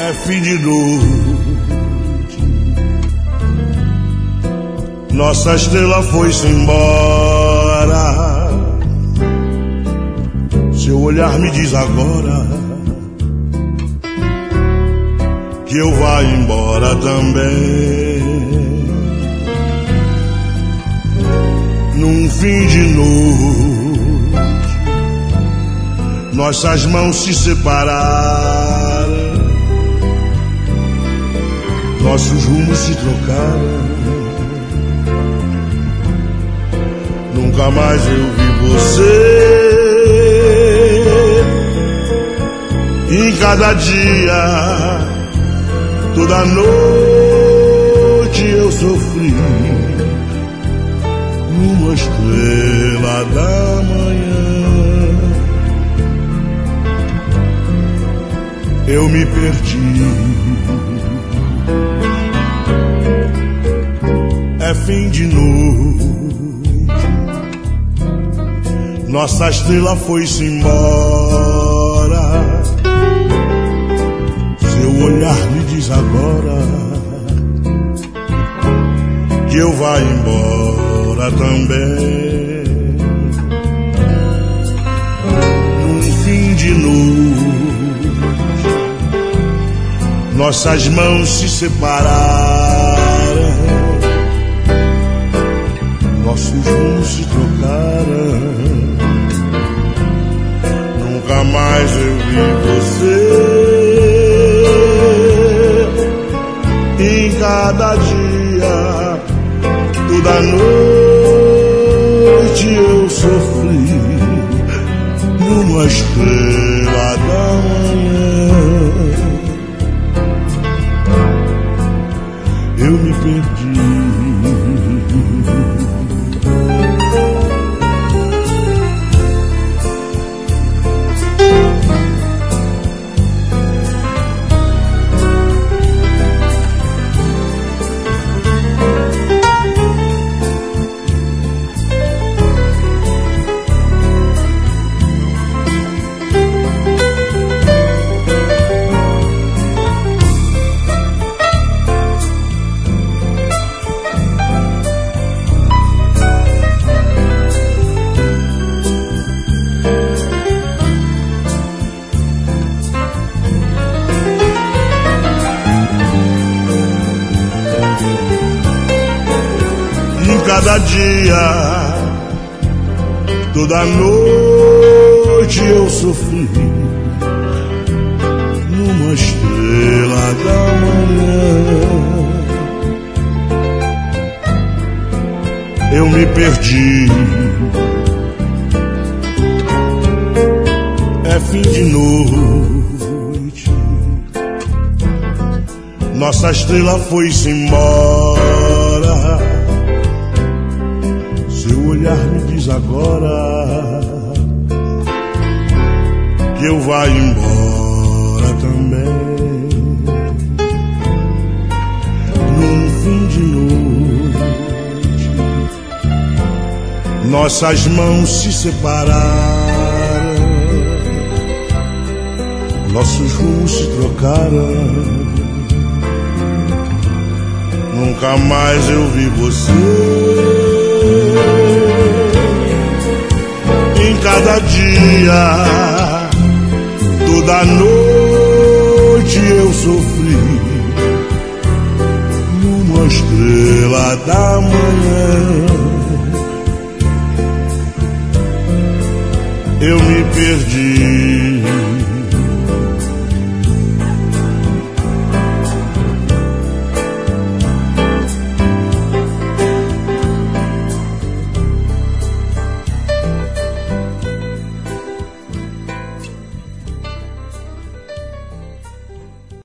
É fim de noite, nossa estrela foi-se embora. Seu olhar me diz agora que eu vá embora também. Num fim de noite, nossas mãos se separaram, nossos rumos se trocaram. Nunca mais eu vi você. Em cada dia, toda noite eu sofri. Numa estrela da manhã, eu me perdi. É fim de noite, nossa estrela foi-se embora. Seu olhar me diz agora que eu vá embora também. Num fim de noite, nossas mãos se separaram, nossos rumos se trocaram. Nunca mais eu vi você. Em cada dia, toda noite eu sofri. Numa estrela da manhã, eu me perdi. Cada dia, toda noite eu sofri. Numa estrela da manhã, eu me perdi. É fim de noite, nossa estrela foi-se embora. Seu olhar me diz agora que eu vá embora também. Num fim de noite, nossas mãos se separaram, nossos rumos se trocaram. Nunca mais eu vi você. Em cada dia, toda noite eu sofri. Numa estrela da manhã, eu me perdi.